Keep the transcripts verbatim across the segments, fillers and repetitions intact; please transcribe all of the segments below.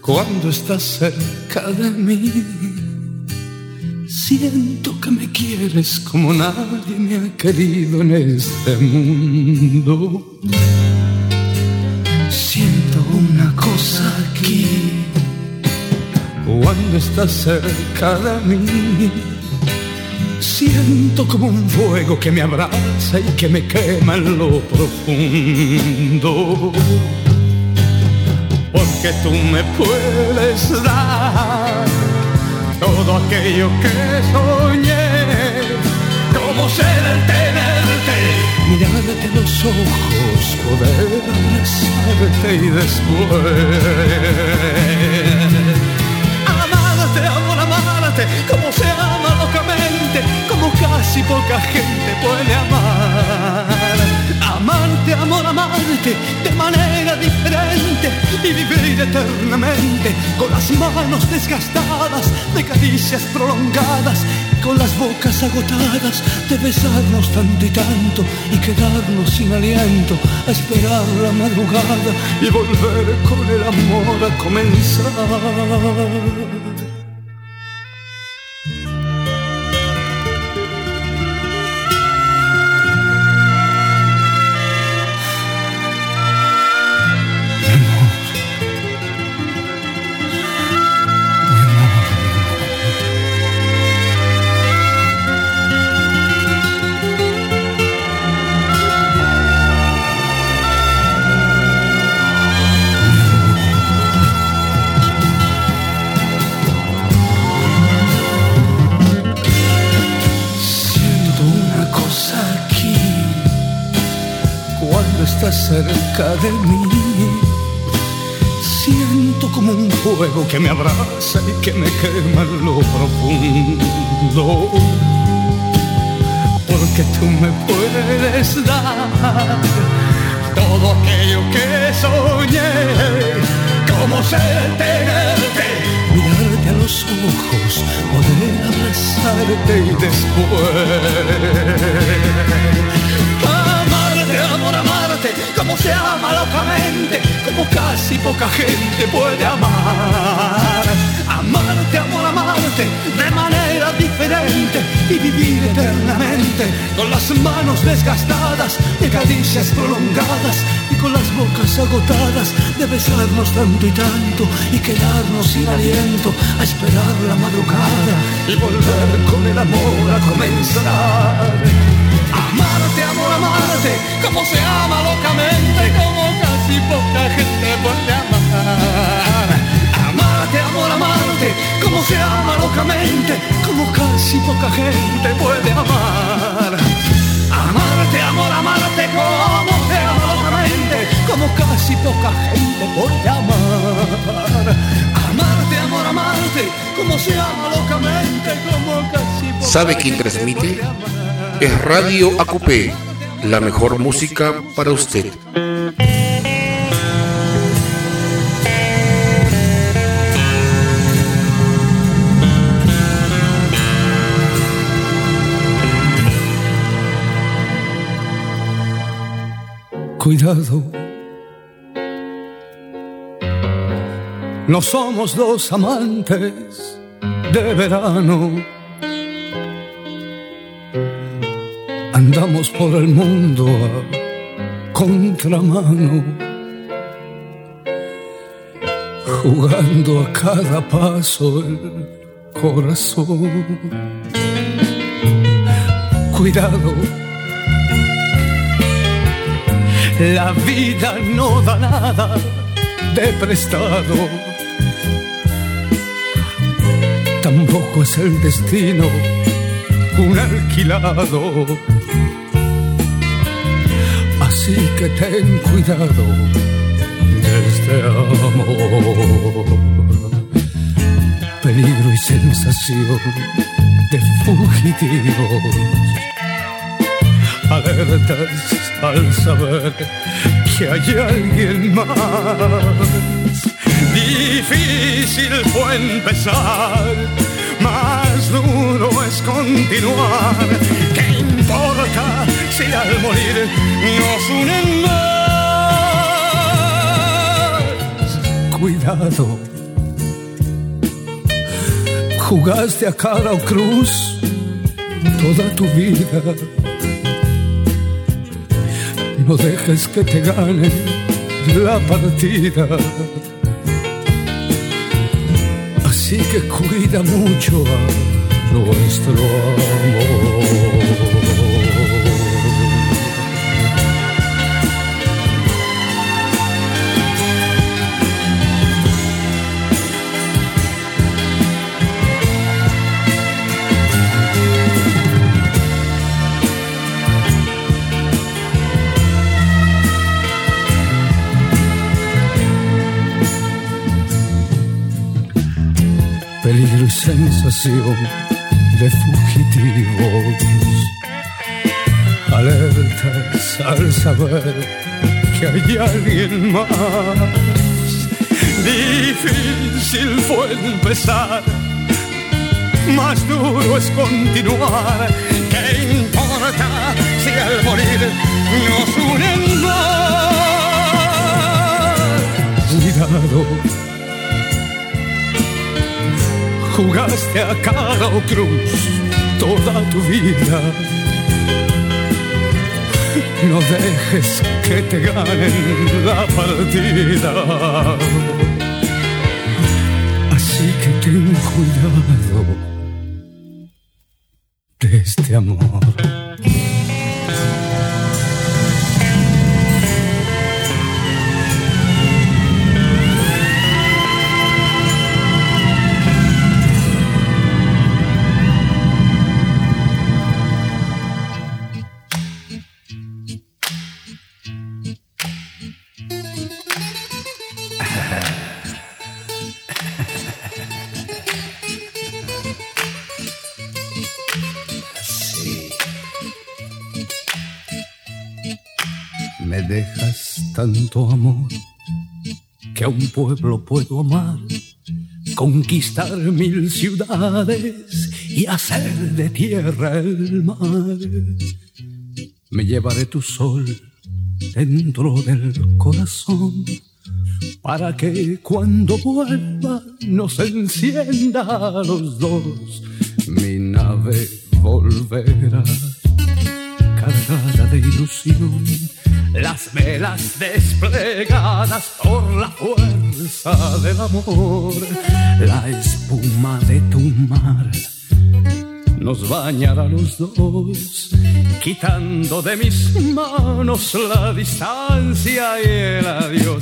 Cuando estás cerca de mí, siento que me quieres como nadie me ha querido en este mundo. Siento una cosa aquí. Cuando estás cerca de mí, siento como un fuego que me abraza y que me quema en lo profundo. Porque tú me puedes dar todo aquello que soñé, como ser el tenerte, mirarte a los ojos, poder abrazarte y después amarte, amor, amarte, como se ama locamente, como casi poca gente puede amar. Amarte, amor, amarte, de manera diferente y vivir eternamente con las manos desgastadas de caricias prolongadas, con las bocas agotadas de besarnos tanto y tanto y quedarnos sin aliento a esperar la madrugada y volver con el amor a comenzar. Cerca de mí, siento como un fuego que me abraza y que me quema en lo profundo. Porque tú me puedes dar todo aquello que soñé, como ser tenerte, mirarte a los ojos, poder abrazarte y después amor, amarte, como se ama locamente, como casi poca gente puede amar. Amarte, amor, amarte, de manera diferente y vivir eternamente con las manos desgastadas de caricias prolongadas y con las bocas agotadas de besarnos tanto y tanto y quedarnos sin aliento a esperar la madrugada y volver con el amor a comenzar. Amarte, amor, amarte, como se ama locamente, como casi poca gente puede amar. Amarte, amor, amarte, como se ama locamente, como casi poca gente puede amar. Amarte, amor, amarte, como se ama locamente, como casi poca gente puede amar. Amarte, amor, amarte, como se ama locamente, como casi poca ¿Sabe quién transmite? Es Radio A Q P, la mejor música para usted. Cuidado, no somos dos amantes de verano. Andamos por el mundo a contramano, jugando a cada paso el corazón. Cuidado, la vida no da nada de prestado, tampoco es el destino un alquilado. Así que ten cuidado de este amor, peligro y sensación de fugitivos, alertas al saber que hay alguien más. Difícil fue empezar, más duro es continuar. ¿Qué importa si al morir nos unen más? Cuidado, Jugaste a cara o cruz toda tu vida. No dejes que te ganen la partida. Así que cuida mucho a nuestro amor. Peligro y sensación de fugitivos, alertas al saber que hay alguien más. Difícil fue empezar, más duro es continuar. ¿Qué importa si al morir nos unen más? Cuidado, jugaste a cara o cruz toda tu vida. No dejes que te ganen la partida. Así que ten cuidado de este amor. Me dejas tanto amor que a un pueblo puedo amar, conquistar mil ciudades y hacer de tierra el mar. Me llevaré tu sol dentro del corazón para que cuando vuelva nos encienda a los dos. Mi nave volverá cargada de ilusión, las velas desplegadas por la fuerza del amor. La espuma de tu mar nos bañará los dos, quitando de mis manos la distancia y el adiós.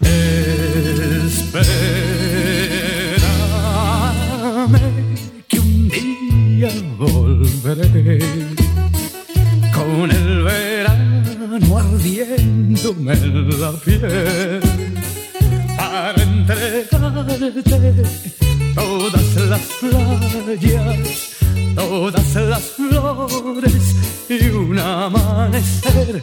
Espérame que un día volveré con el verano ardiéndome en la piel, para entregarte todas las playas, todas las flores y un amanecer.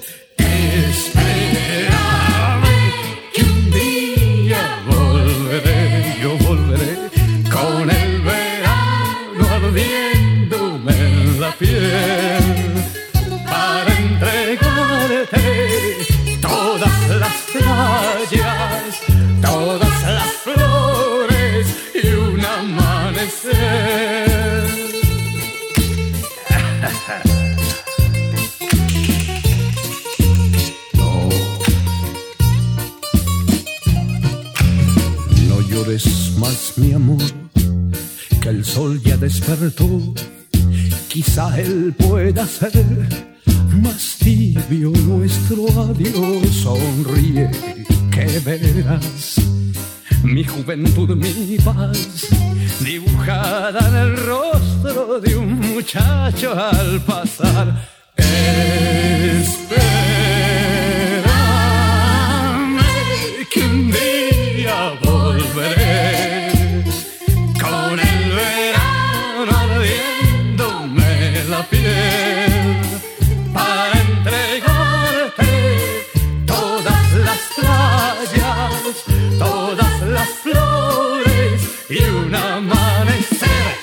Espérame que un día volveré, yo volveré con el verano ardiéndome en la piel, para entregarte todas las playas, todas las flores y un amanecer. No, no llores más, mi amor, que el sol ya despertó. Quizá él pueda ser más tibio nuestro adiós. Sonríe que verás mi juventud, mi paz, dibujada en el rostro de un muchacho al pasar. Espérame que un día volveré con el verano ardiéndome la piel, para entregarte todas las playas, todas las flores y un amanecer.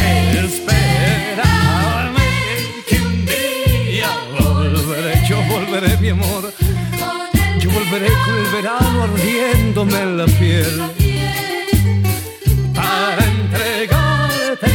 Espérame que un día volveré, yo volveré, mi amor, yo volveré con el verano ardiéndome en la piel, para entregarte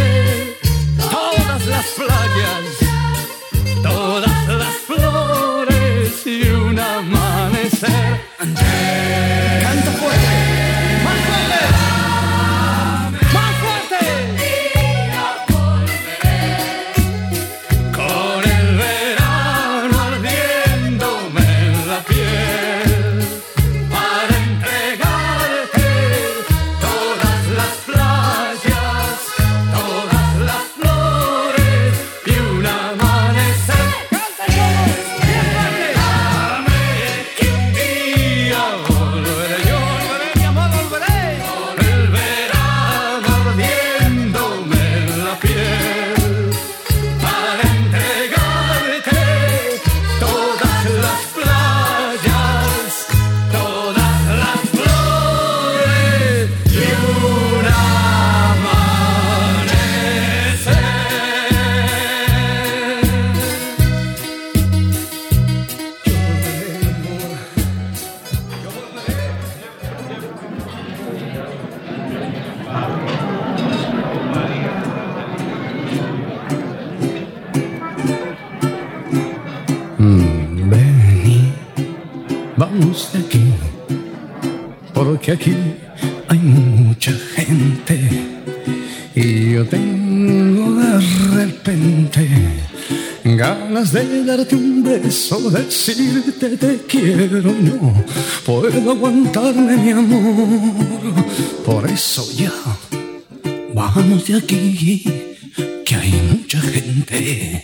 que aquí hay mucha gente y yo tengo de repente ganas de darte un beso, decirte te quiero, no puedo aguantarme mi amor, por eso ya vamos de aquí, que hay mucha gente.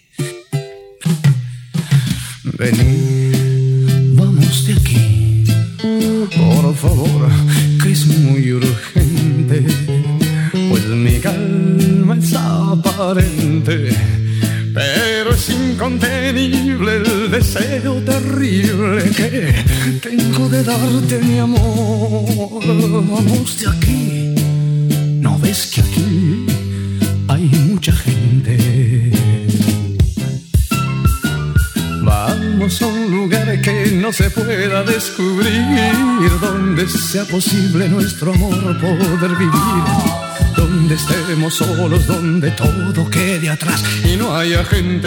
Vení, vamos de aquí, por favor, que es muy urgente, pues mi calma es aparente, pero es incontenible el deseo terrible que tengo de darte mi amor. Vamos de aquí, ¿no ves que aquí hay mucha gente? Vamos a un lugar que no se pueda descubrir, donde sea posible nuestro amor poder vivir, donde estemos solos, donde todo quede atrás y no haya gente.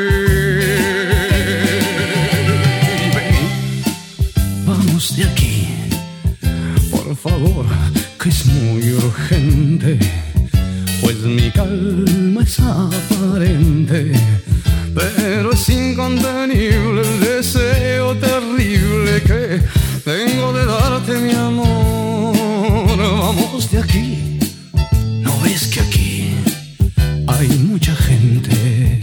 Ven, vamos de aquí, por favor, que es muy urgente, pues mi calma es aparente, pero es incontenible el deseo terrible que tengo de darte mi amor. Vamos de aquí, ¿no ves que aquí hay mucha gente?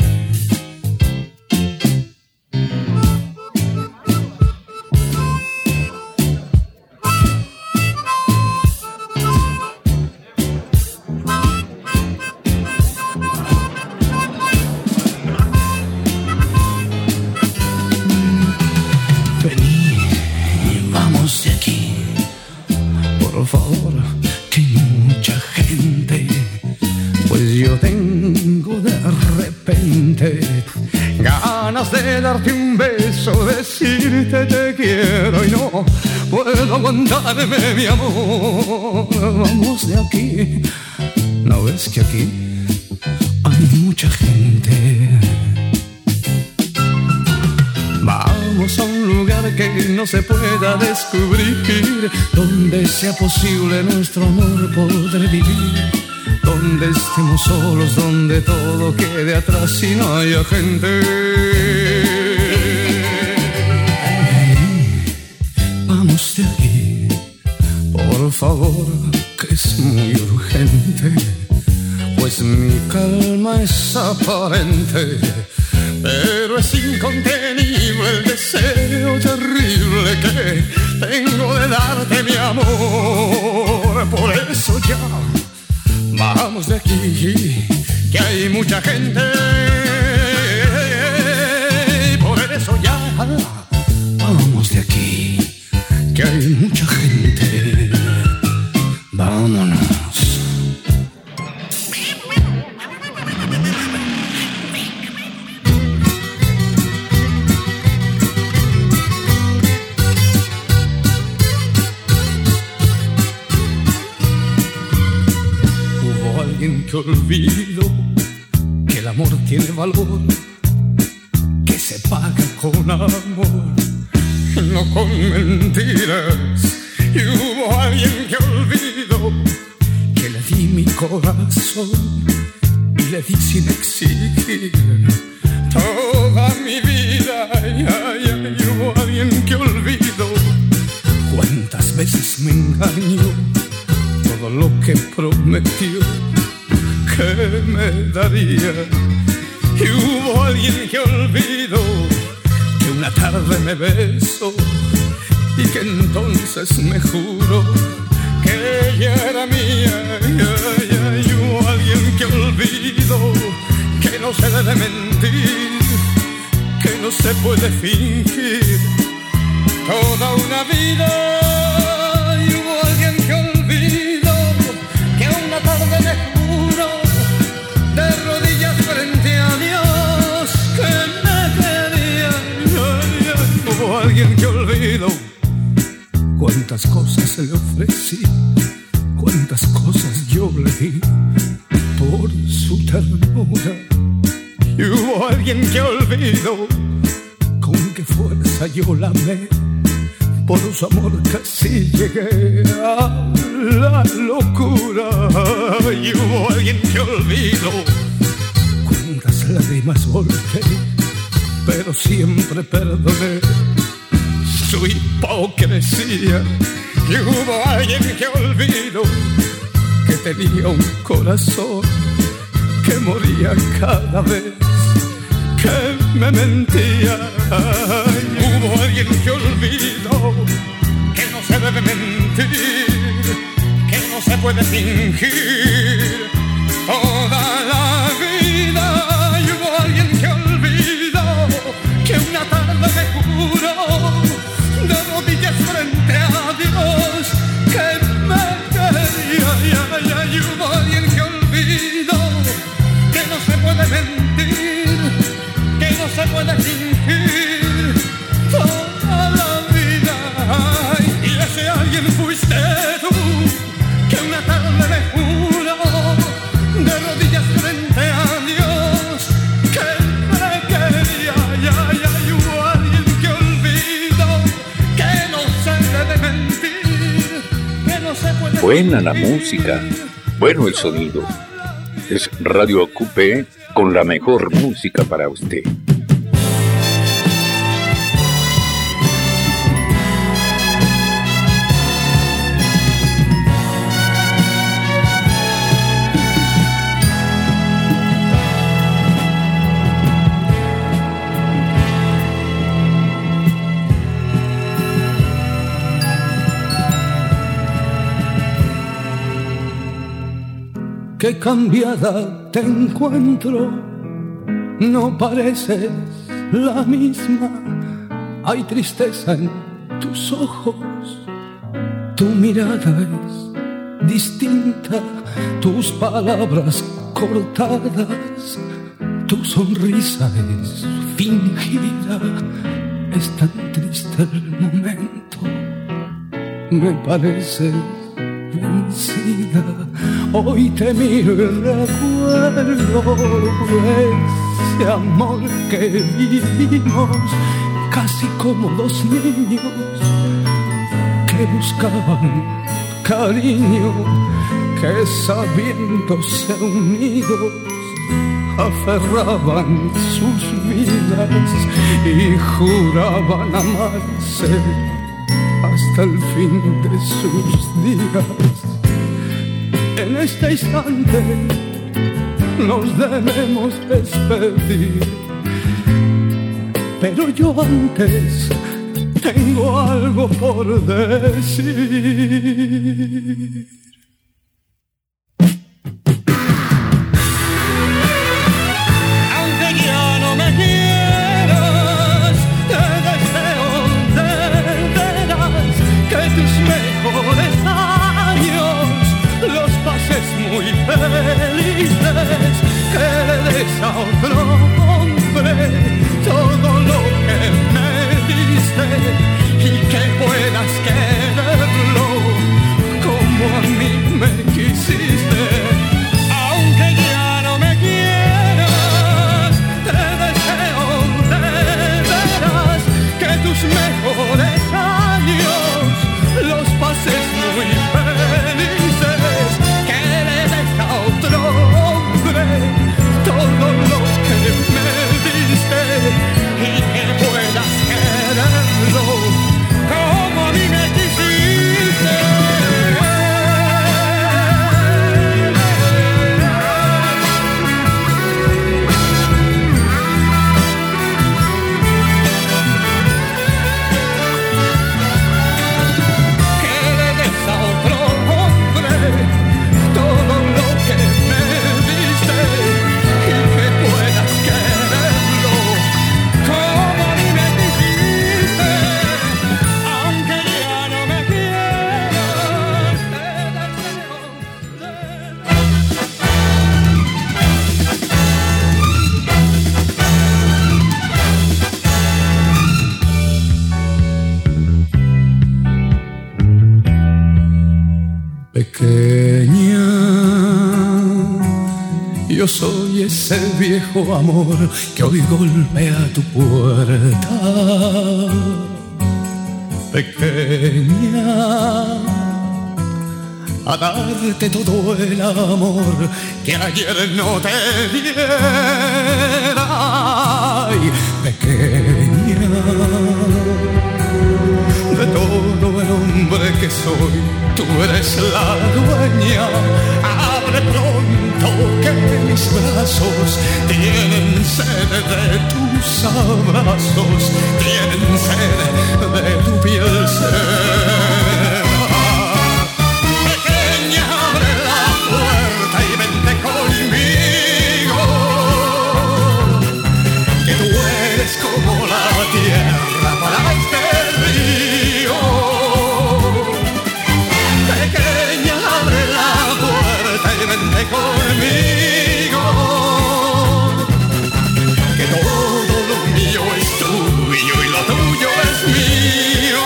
Ganas de darte un beso, decirte te quiero y no puedo aguantarme mi amor. Vamos de aquí, ¿no ves que aquí hay mucha gente? Vamos a un lugar que no se pueda descubrir, donde sea posible nuestro amor poder vivir, donde estemos solos, donde todo quede atrás y no haya gente. Vamos de aquí, por favor, que es muy urgente, pues mi calma es aparente, pero es incontenible el deseo terrible que tengo de darte mi amor. Por eso ya vamos de aquí, que hay mucha gente, por eso ya vamos de aquí, que hay mucha gente. Vámonos. Que olvido que el amor tiene valor, que se paga con amor, no con mentiras. Y hubo alguien que olvido que le di mi corazón y le di sin exigir toda mi vida. Ay, ay, ay. Y hubo alguien que olvido cuántas veces me engañó, todo lo que prometió que me daría. Y hubo alguien que olvidó que una tarde me besó y que entonces me juró que ella era mía. Ay, ay, ay. Y hubo alguien que olvidó que no se debe mentir, que no se puede fingir toda una vida. Y hubo alguien que olvidó que una tarde me juró de rodillas frente a Dios que me quería. Ay, ay. Hubo alguien que olvidó cuántas cosas le ofrecí, cuántas cosas yo le di por su ternura. Y hubo alguien que olvidó con qué fuerza yo la amé por su amor casi llegué a la locura. Y hubo alguien que olvidó, cuántas lágrimas volqué, pero siempre perdoné su hipocresía. Y hubo alguien que olvidó que tenía un corazón que moría cada vez que me mentía. Y hubo alguien que olvidó que no se debe mentir, que no se puede fingir toda la vida. Y hubo alguien que olvidó que una tarde me juró de rodillas frente a Dios que me quería. Y, y, y hubo alguien que olvidó que no se puede mentir, que no se puede fingir toda la vida. Y ese alguien fuiste tú, que una tarde me juró de rodillas frente a Dios que me quería. Ya, ya, y hubo alguien que olvidó que no se debe mentir, que no se puede. Buena la música, bueno el sonido. Es Radio Coupé con la mejor música para usted. Qué cambiada te encuentro, no pareces la misma. Hay tristeza en tus ojos, tu mirada es distinta, tus palabras cortadas, tu sonrisa es fingida. Es tan triste el momento, me parece vencida. Hoy te miro y recuerdo ese amor que vivimos, casi como dos niños que buscaban cariño, que sabiéndose unidos aferraban sus vidas y juraban amarse hasta el fin de sus días. En este instante nos debemos despedir, pero yo antes tengo algo por decir. Aunque ya no me quieras, te deseo de veras que tus mejores años los pases muy felices, que le des a otro hombre todo lo que me diste y que puedas quererlo como a mí me quisiste. Aunque ya no me quieras, te deseo de veras que tus mejores años los pases muy felices, que le des a otro hombre todo lo que me diste y que puedas quererlo como a mí me quisiste. Que le des a otro hombre todo lo que me diste y que puedas quererlo como a mí me quisiste. Aunque ya no me quieras, te deseo pequeña. Yo soy ese viejo amor que hoy golpea tu puerta. pequeña, a darte todo el amor que ayer no te diera. Ay, pequeña, de todo el hombre que soy, tú eres la dueña. Abre pronto que mis brazos tienen sed de tus abrazos, tienen sed de tu piel seda. Pequeña, abre la puerta y vente conmigo, que tú eres como la tierra para este río. Pequeña, abre la puerta y vente conmigo, que todo lo mío es tuyo y lo tuyo es mío.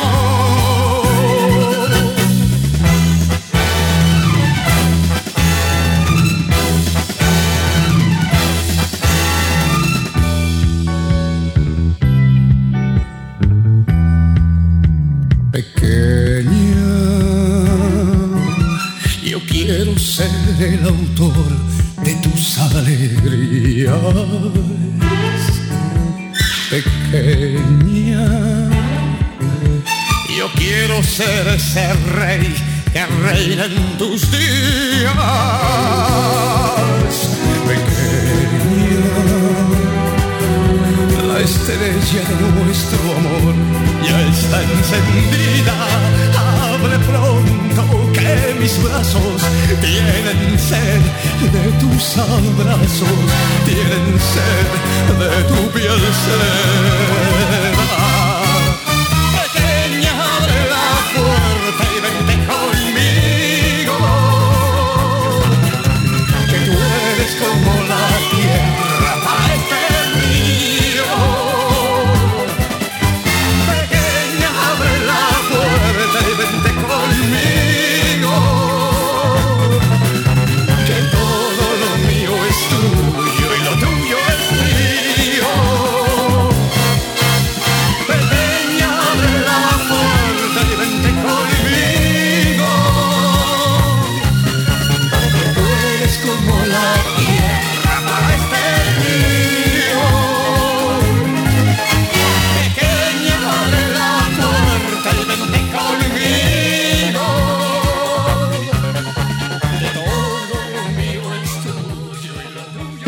Pequeña, yo quiero ser el autor de tus alegrías. Pequeña, yo quiero ser ese rey que reina en tus días. Pequeña, la estrella de nuestro amor ya está encendida. Abre pronto que mis brazos tienen sed de tus abrazos, tienen sed de tu piel seda. Pequeña, abre la puerta y vente conmigo, que tú eres como la tierra para este río. Pequeña, abre la puerta y vente conmigo, que todo lo mío es tuyo y lo tuyo es mío. Pequeña, abre la puerta y vente conmigo, que tú eres como la tierra para este río. Pequeña, abre la puerta y vente conmigo, que todo lo mío es tuyo y lo tuyo es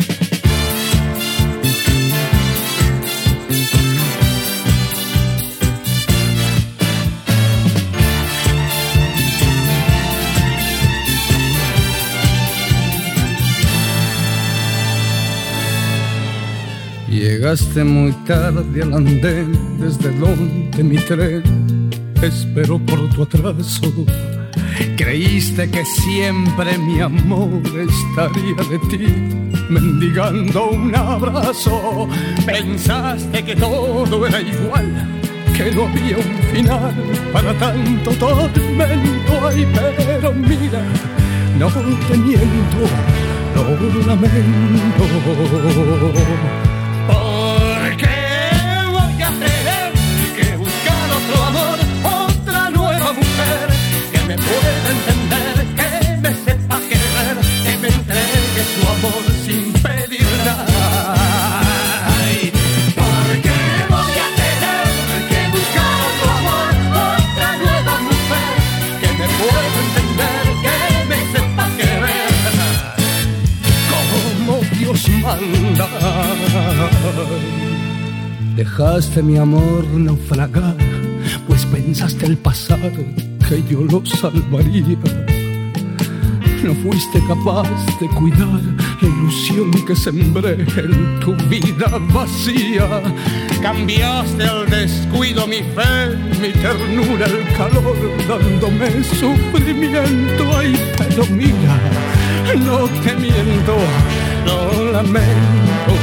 Llegaste muy tarde al andén desde donde mi tren esperó por tu atraso. Creíste que siempre mi amor estaría de ti, mendigando un abrazo. Pensaste que todo era igual, que no había un final para tanto tormento. Ay, pero mira, no te miento, lo lamento. Porque voy a tener que buscar otro amor, otra nueva mujer que me pueda entender, que me sepa querer, que me entregue su amor sin pedir nada. Ay, porque voy a tener que buscar otro amor, otra nueva mujer que me pueda entender, que me sepa querer como Dios manda. Dejaste mi amor naufragar, pues pensaste el pasado que yo lo salvaría. No fuiste capaz de cuidar la ilusión que sembré en tu vida vacía. Cambiaste al descuido mi fe, mi ternura, el calor, dándome sufrimiento. Ay, pero mira, no te miento, lo lamento.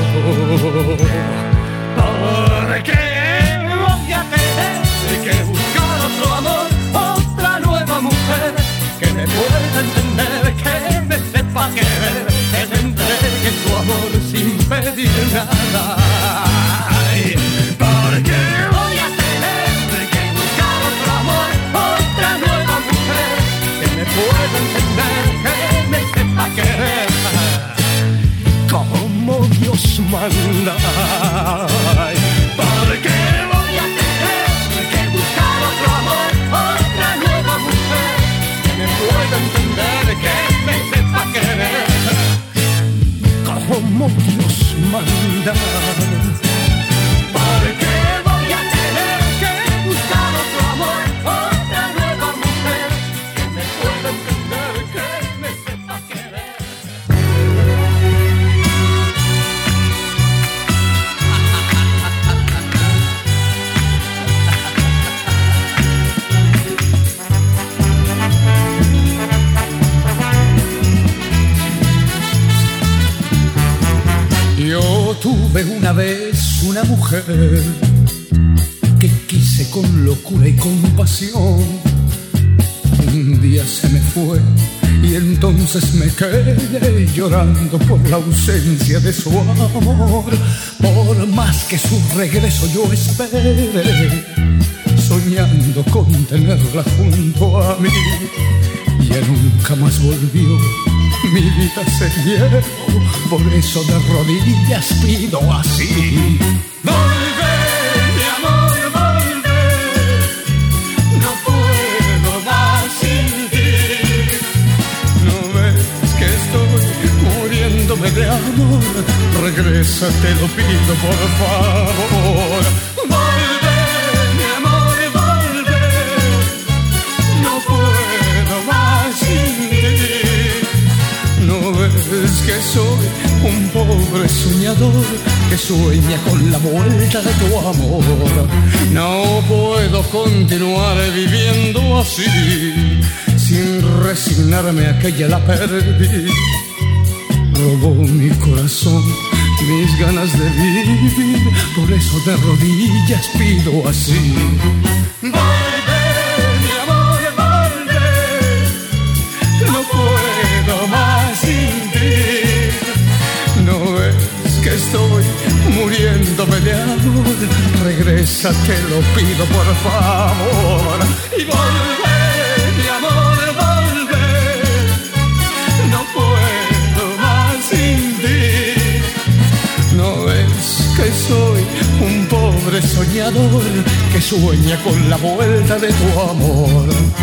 Porque voy a tener que buscar otro amor, otra nueva mujer que me pueda entender, que me sepa querer, que me entregue su amor sin pedir nada. Ay, porque voy a tener que buscar Dios manda. ¿Por qué voy a tener que buscar otro amor, otra nueva mujer que me pueda entender, que me sepa querer como Dios manda? ¿Por qué voy a tener que buscar otro amor, otra nueva mujer que me pueda entender, que me sepa querer? Yo tuve una vez una mujer que quise con locura y compasión. Un día se me fue y entonces me quedé llorando por la ausencia de su amor. Por más que su regreso yo esperé, soñando con tenerla junto a mí. Ya nunca más volvió, mi vida se llevó, por eso de rodillas pido así. Volver, mi amor, volver, no puedo más sin ti. ¿No ves que estoy muriéndome de amor? Regresa, te lo pido por favor. Volver, mi amor, volver, no puedo más sin ti. ¿No ves que soy un pobre soñador que sueña con la vuelta de tu amor? No puedo continuar viviendo así, sin resignarme a que ya la perdí. Robó mi corazón, mis ganas de vivir, por eso de rodillas pido así. Volver, mi amor, volver, no puedo más sin ti. ¿No ves que estoy muriéndome de amor? Regresa, te lo pido por favor. Y volver, mi amor, volver, no puedo más sin ti. ¿No ves que soy un pobre soñador que sueña con la vuelta de tu amor?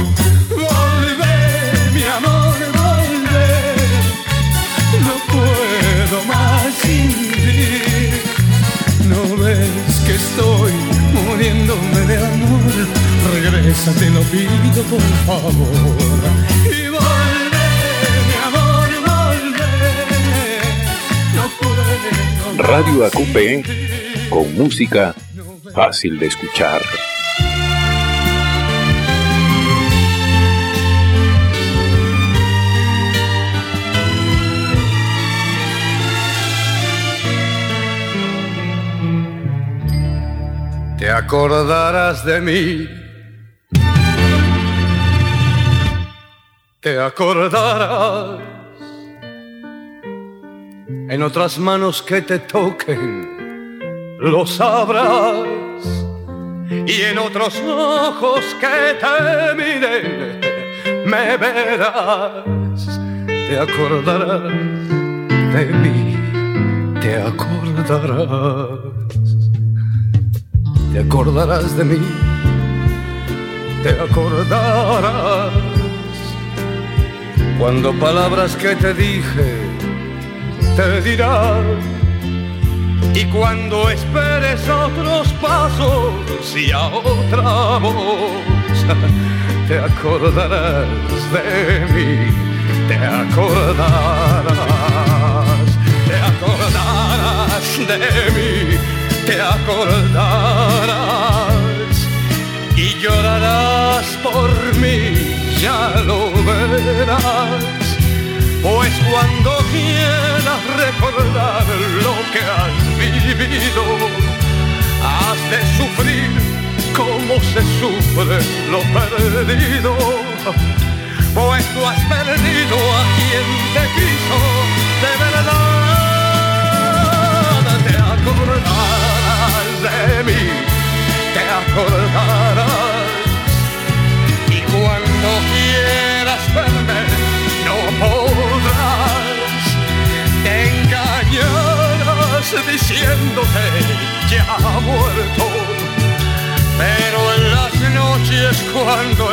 Volver, mi amor, volver, no puedo más sin ti. ¿No ves que estoy muriéndome de amor? Regresa, te lo pido por favor. Y volver, mi amor, volver, no puedo. Radio A Q P, con música fácil de escuchar. Te acordarás de mí, te acordarás, en otras manos que te toquen lo sabrás, y en otros ojos que te miren me verás. Te acordarás de mí, te acordarás. Te acordarás de mí, te acordarás, cuando palabras que te dije te dirán, y cuando esperes otros pasos y a otra voz, te acordarás de mí, te acordarás, te acordarás de mí. Te acordarás y llorarás por mí, ya lo verás. Pues cuando quieras recordar lo que has vivido, has de sufrir como se sufre lo perdido. Pues tú has perdido a quien te quiso de verdad. Te acordarás de mí, te acordarás, y cuando quieras verme no podrás. Te engañarás diciéndote ya ha muerto. Pero en las noches cuando